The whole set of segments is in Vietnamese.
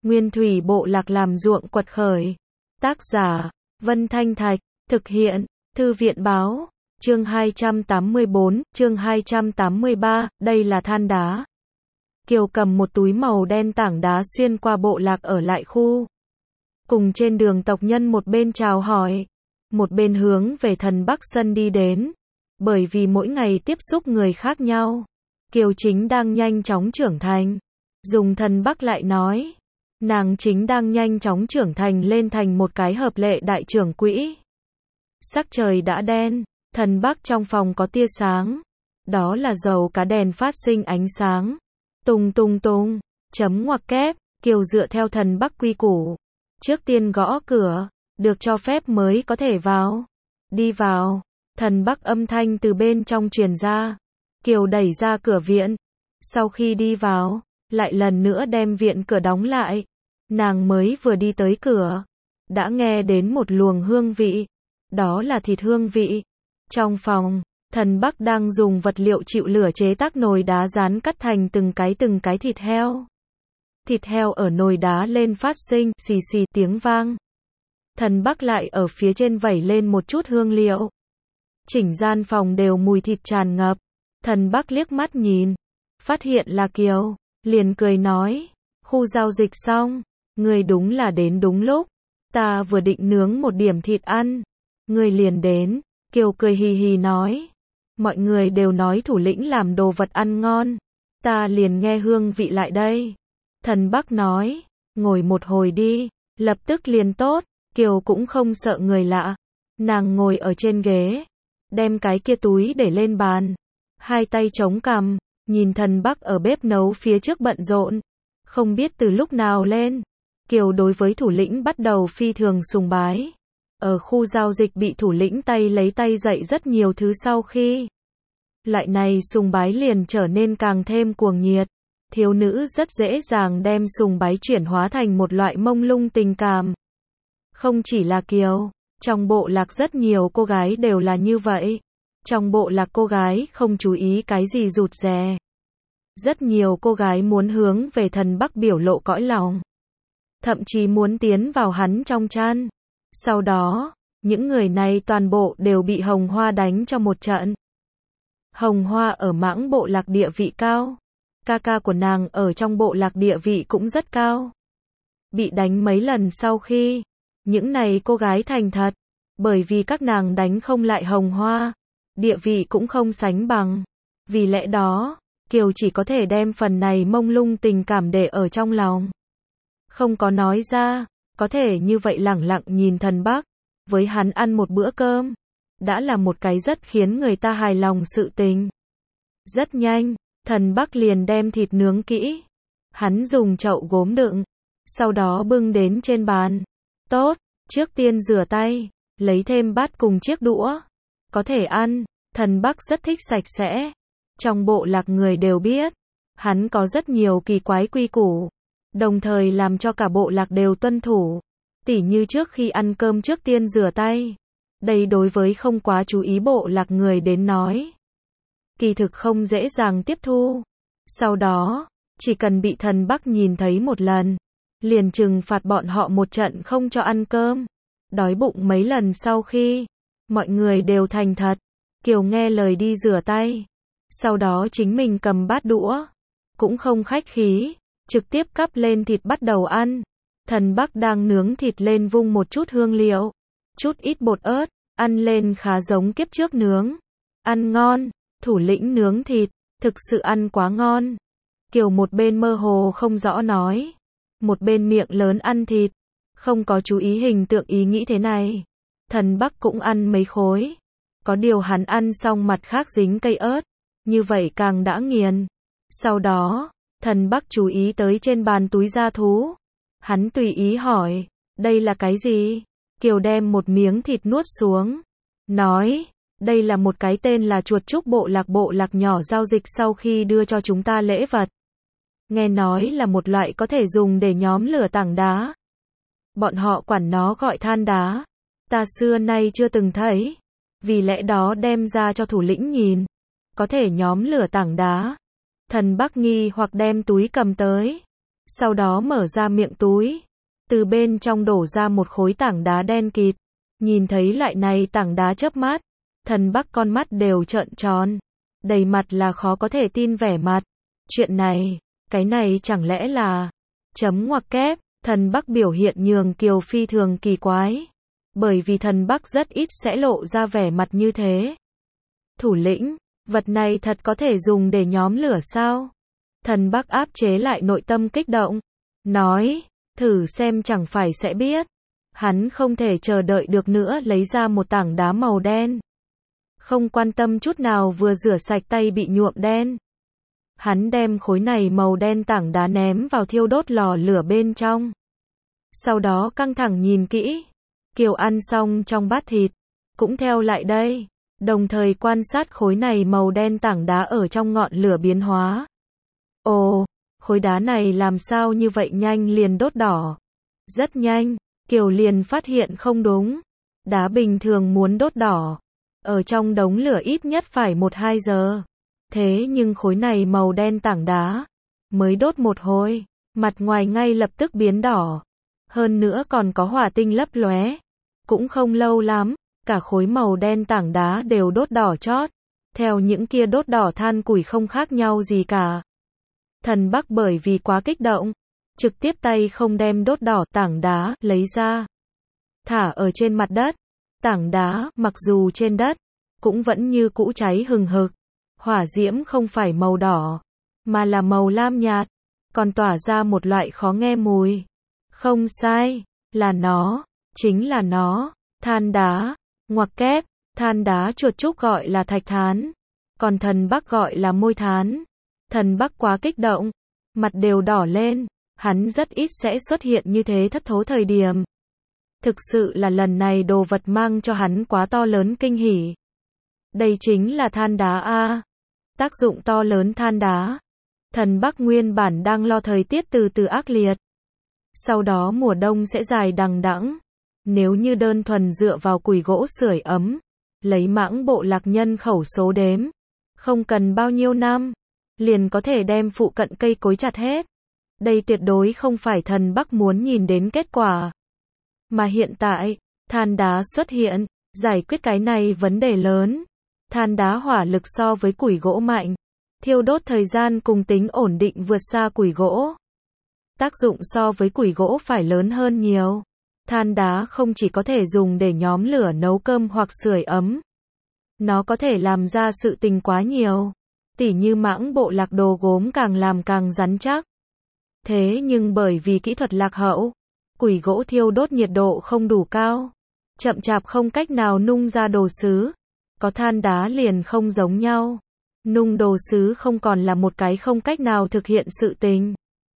Nguyên thủy bộ lạc làm ruộng quật khởi. Tác giả, Vân Thanh Thạch, thực hiện, Thư viện báo, chương 284, chương 283, đây là than đá. Kiều cầm một túi màu đen tảng đá xuyên qua bộ lạc ở lại khu. Cùng trên đường tộc nhân một bên chào hỏi, một bên hướng về thần Bắc Sân đi đến. Bởi vì mỗi ngày tiếp xúc người khác nhau, Kiều chính đang nhanh chóng trưởng thành. Dùng thần Bắc lại nói, nàng chính đang nhanh chóng trưởng thành lên thành một cái hợp lệ đại trưởng quỹ. Sắc trời đã đen, thần Bắc trong phòng có tia sáng. Đó là dầu cá đèn phát sinh ánh sáng. Tung tung tung, chấm ngoặc kép, Kiều dựa theo thần Bắc quy củ. Trước tiên gõ cửa, được cho phép mới có thể vào. Đi vào, thần Bắc âm thanh từ bên trong truyền ra. Kiều đẩy ra cửa viện. Sau khi đi vào, lại lần nữa đem viện cửa đóng lại. Nàng mới vừa đi tới cửa, đã nghe đến một luồng hương vị. Đó là thịt hương vị. Trong phòng, thần Bắc đang dùng vật liệu chịu lửa chế tác nồi đá rán cắt thành từng cái thịt heo. Thịt heo ở nồi đá lên phát sinh xì xì tiếng vang. Thần Bắc lại ở phía trên vẩy lên một chút hương liệu. Chỉnh gian phòng đều mùi thịt tràn ngập. Thần Bắc liếc mắt nhìn, phát hiện là Kiều, liền cười nói, khu giao dịch xong, ngươi đúng là đến đúng lúc. Ta vừa định nướng một điểm thịt ăn, ngươi liền đến. Kiều cười hì hì nói, mọi người đều nói thủ lĩnh làm đồ vật ăn ngon, ta liền nghe hương vị lại đây. Thần Bắc nói, ngồi một hồi đi, lập tức liền tốt. Kiều cũng không sợ người lạ, nàng ngồi ở trên ghế, đem cái kia túi để lên bàn, hai tay chống cằm, nhìn thần Bắc ở bếp nấu phía trước bận rộn. Không biết từ lúc nào lên, Kiều đối với thủ lĩnh bắt đầu phi thường sùng bái. Ở khu giao dịch bị thủ lĩnh tay lấy tay dạy rất nhiều thứ sau khi, loại này sùng bái liền trở nên càng thêm cuồng nhiệt. Thiếu nữ rất dễ dàng đem sùng bái chuyển hóa thành một loại mông lung tình cảm. Không chỉ là Kiều, trong bộ lạc rất nhiều cô gái đều là như vậy. Trong bộ lạc cô gái không chú ý cái gì rụt rè. Rất nhiều cô gái muốn hướng về thần Bắc biểu lộ cõi lòng. Thậm chí muốn tiến vào hắn trong chăn. Sau đó, những người này toàn bộ đều bị Hồng Hoa đánh cho một trận. Hồng Hoa ở mãng bộ lạc địa vị cao. Ca ca của nàng ở trong bộ lạc địa vị cũng rất cao. Bị đánh mấy lần sau khi, những này cô gái thành thật. Bởi vì các nàng đánh không lại Hồng Hoa, địa vị cũng không sánh bằng. Vì lẽ đó, Kiều chỉ có thể đem phần này mông lung tình cảm để ở trong lòng. Không có nói ra, có thể như vậy lẳng lặng nhìn thần Bắc, với hắn ăn một bữa cơm, đã là một cái rất khiến người ta hài lòng sự tình. Rất nhanh, thần Bắc liền đem thịt nướng kỹ. Hắn dùng chậu gốm đựng, sau đó bưng đến trên bàn. Tốt, trước tiên rửa tay, lấy thêm bát cùng chiếc đũa. Có thể ăn, thần Bắc rất thích sạch sẽ. Trong bộ lạc người đều biết, hắn có rất nhiều kỳ quái quy củ, đồng thời làm cho cả bộ lạc đều tuân thủ. Tỉ như trước khi ăn cơm trước tiên rửa tay. Đây đối với không quá chú ý bộ lạc người đến nói, kỳ thực không dễ dàng tiếp thu. Sau đó, chỉ cần bị thần Bắc nhìn thấy một lần, liền trừng phạt bọn họ một trận không cho ăn cơm. Đói bụng mấy lần sau khi, mọi người đều thành thật. Kiều nghe lời đi rửa tay. Sau đó chính mình cầm bát đũa, cũng không khách khí, trực tiếp cắp lên thịt bắt đầu ăn. Thần Bắc đang nướng thịt lên vung một chút hương liệu, chút ít bột ớt, ăn lên khá giống kiếp trước nướng. Ăn ngon, thủ lĩnh nướng thịt, thực sự ăn quá ngon. Kiều một bên mơ hồ không rõ nói, một bên miệng lớn ăn thịt, không có chú ý hình tượng ý nghĩ thế này. Thần Bắc cũng ăn mấy khối, có điều hắn ăn xong mặt khác dính cây ớt, như vậy càng đã nghiền. Sau đó, thần Bắc chú ý tới trên bàn túi da thú. Hắn tùy ý hỏi, đây là cái gì? Kiều đem một miếng thịt nuốt xuống, nói, đây là một cái tên là chuột trúc bộ lạc nhỏ giao dịch sau khi đưa cho chúng ta lễ vật. Nghe nói là một loại có thể dùng để nhóm lửa tảng đá. Bọn họ quản nó gọi than đá. Ta xưa nay chưa từng thấy, vì lẽ đó đem ra cho thủ lĩnh nhìn. Có thể nhóm lửa tảng đá. Thần Bắc nghi hoặc đem túi cầm tới. sau đó mở ra miệng túi, từ bên trong đổ ra một khối tảng đá đen kịt. Nhìn thấy loại này tảng đá chớp mắt, Thần Bắc con mắt đều trợn tròn, đầy mặt là khó có thể tin vẻ mặt. Chuyện này, cái này chẳng lẽ là... Chấm ngoặc kép, Thần Bắc biểu hiện nhường Kiều phi thường kỳ quái. Bởi vì Thần Bắc rất ít sẽ lộ ra vẻ mặt như thế. Thủ lĩnh, vật này thật có thể dùng để nhóm lửa sao? Thần Bắc áp chế lại nội tâm kích động. Nói, thử xem chẳng phải sẽ biết. Hắn không thể chờ đợi được nữa lấy ra một tảng đá màu đen. Không quan tâm chút nào vừa rửa sạch tay bị nhuộm đen. Hắn đem khối này màu đen tảng đá ném vào thiêu đốt lò lửa bên trong. Sau đó căng thẳng nhìn kỹ. Kiều ăn xong trong bát thịt, cũng theo lại đây, đồng thời quan sát khối này màu đen tảng đá ở trong ngọn lửa biến hóa. Ồ, khối đá này làm sao như vậy nhanh liền đốt đỏ. Rất nhanh, Kiều liền phát hiện không đúng. Đá bình thường muốn đốt đỏ, ở trong đống lửa ít nhất phải 1-2 giờ. Thế nhưng khối này màu đen tảng đá, mới đốt một hồi, mặt ngoài ngay lập tức biến đỏ. Hơn nữa còn có hỏa tinh lấp lóe. Cũng không lâu lắm, cả khối màu đen tảng đá đều đốt đỏ chót. Theo những kia đốt đỏ than củi không khác nhau gì cả. Thần Bắc bởi vì quá kích động, trực tiếp tay không đem đốt đỏ tảng đá lấy ra, thả ở trên mặt đất. Tảng đá, mặc dù trên đất, cũng vẫn như cũ cháy hừng hực. Hỏa diễm không phải màu đỏ, mà là màu lam nhạt, còn tỏa ra một loại khó nghe mùi. Không sai, là nó, chính là nó, than đá, ngoặc kép, than đá chuột trúc gọi là thạch thán, còn Thần Bắc gọi là môi thán. Thần Bắc quá kích động, mặt đều đỏ lên, hắn rất ít sẽ xuất hiện như thế thất thố thời điểm. Thực sự là lần này đồ vật mang cho hắn quá to lớn kinh hỉ. Đây chính là than đá a. Tác dụng to lớn than đá. Thần Bắc nguyên bản đang lo thời tiết từ từ ác liệt. Sau đó mùa đông sẽ dài đằng đẵng. Nếu như đơn thuần dựa vào củi gỗ sưởi ấm, lấy Mãng Bộ Lạc nhân khẩu số đếm, không cần bao nhiêu năm, liền có thể đem phụ cận cây cối chặt hết. Đây tuyệt đối không phải Thần Bắc muốn nhìn đến kết quả. Mà hiện tại, than đá xuất hiện, giải quyết cái này vấn đề lớn. Than đá hỏa lực so với củi gỗ mạnh, thiêu đốt thời gian cùng tính ổn định vượt xa củi gỗ. Tác dụng so với củi gỗ phải lớn hơn nhiều. Than đá không chỉ có thể dùng để nhóm lửa nấu cơm hoặc sưởi ấm. Nó có thể làm ra sự tình quá nhiều. Tỉ như Mãng Bộ Lạc đồ gốm càng làm càng rắn chắc. Thế nhưng bởi vì kỹ thuật lạc hậu, củi gỗ thiêu đốt nhiệt độ không đủ cao, chậm chạp không cách nào nung ra đồ sứ. Có than đá liền không giống nhau. Nung đồ sứ không còn là một cái không cách nào thực hiện sự tình.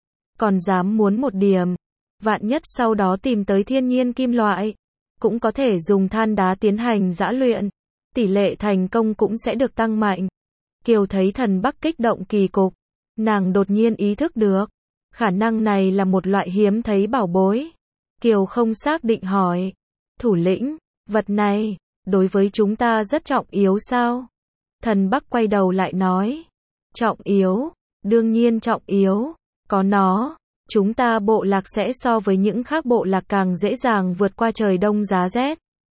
Còn dám muốn một điểm, vạn nhất sau đó tìm tới thiên nhiên kim loại, cũng có thể dùng than đá tiến hành giã luyện, tỷ lệ thành công cũng sẽ được tăng mạnh. Kiều thấy Thần Bắc kích động kỳ cục, nàng đột nhiên ý thức được, khả năng này là một loại hiếm thấy bảo bối. Kiều không xác định hỏi, thủ lĩnh, vật này, đối với chúng ta rất trọng yếu sao? Thần Bắc quay đầu lại nói, trọng yếu, đương nhiên trọng yếu, có nó, chúng ta bộ lạc sẽ so với những khác bộ lạc càng dễ dàng vượt qua trời đông giá rét.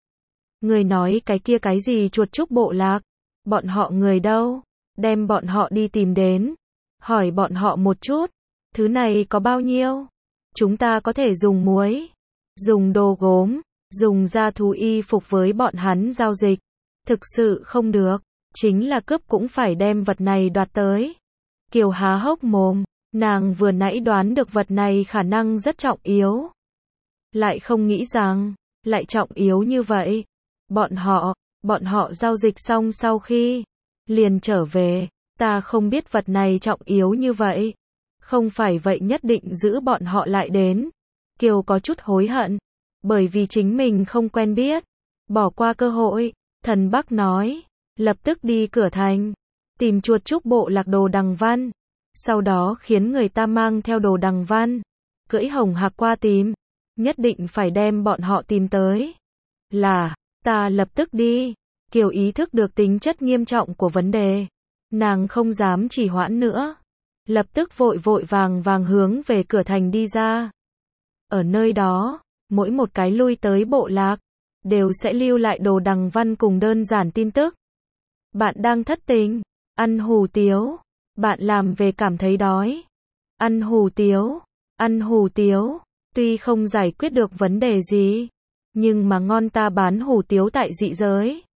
Người nói cái kia cái gì chuột trúc bộ lạc, bọn họ người đâu, đem bọn họ đi tìm đến, hỏi bọn họ một chút, thứ này có bao nhiêu? Chúng ta có thể dùng muối, dùng đồ gốm, dùng da thú y phục với bọn hắn giao dịch. Thực sự không được, chính là cướp cũng phải đem vật này đoạt tới. Kiều há hốc mồm, nàng vừa nãy đoán được vật này khả năng rất trọng yếu. Lại không nghĩ rằng, lại trọng yếu như vậy. Bọn họ giao dịch xong sau khi liền trở về, ta không biết vật này trọng yếu như vậy. Không phải vậy nhất định giữ bọn họ lại đến. Kiều có chút hối hận, bởi vì chính mình không quen biết, bỏ qua cơ hội. Thần Bắc nói, lập tức đi cửa thành, tìm chuột trúc bộ lạc Đồ Đằng Văn, sau đó khiến người ta mang theo Đồ Đằng Văn, cưỡi hồng hạc qua tìm, nhất định phải đem bọn họ tìm tới. Là, ta lập tức đi. Kiều ý thức được tính chất nghiêm trọng của vấn đề, nàng không dám trì hoãn nữa. lập tức vội vội vàng vàng hướng về cửa thành đi ra. Ở nơi đó, mỗi một cái lui tới bộ lạc, đều sẽ lưu lại đồ đằng văn cùng đơn giản tin tức. Bạn đang thất tình, ăn hủ tiếu, bạn làm về cảm thấy đói, ăn hủ tiếu, ăn hủ tiếu, tuy không giải quyết được vấn đề gì, nhưng mà ngon ta bán hủ tiếu tại dị giới.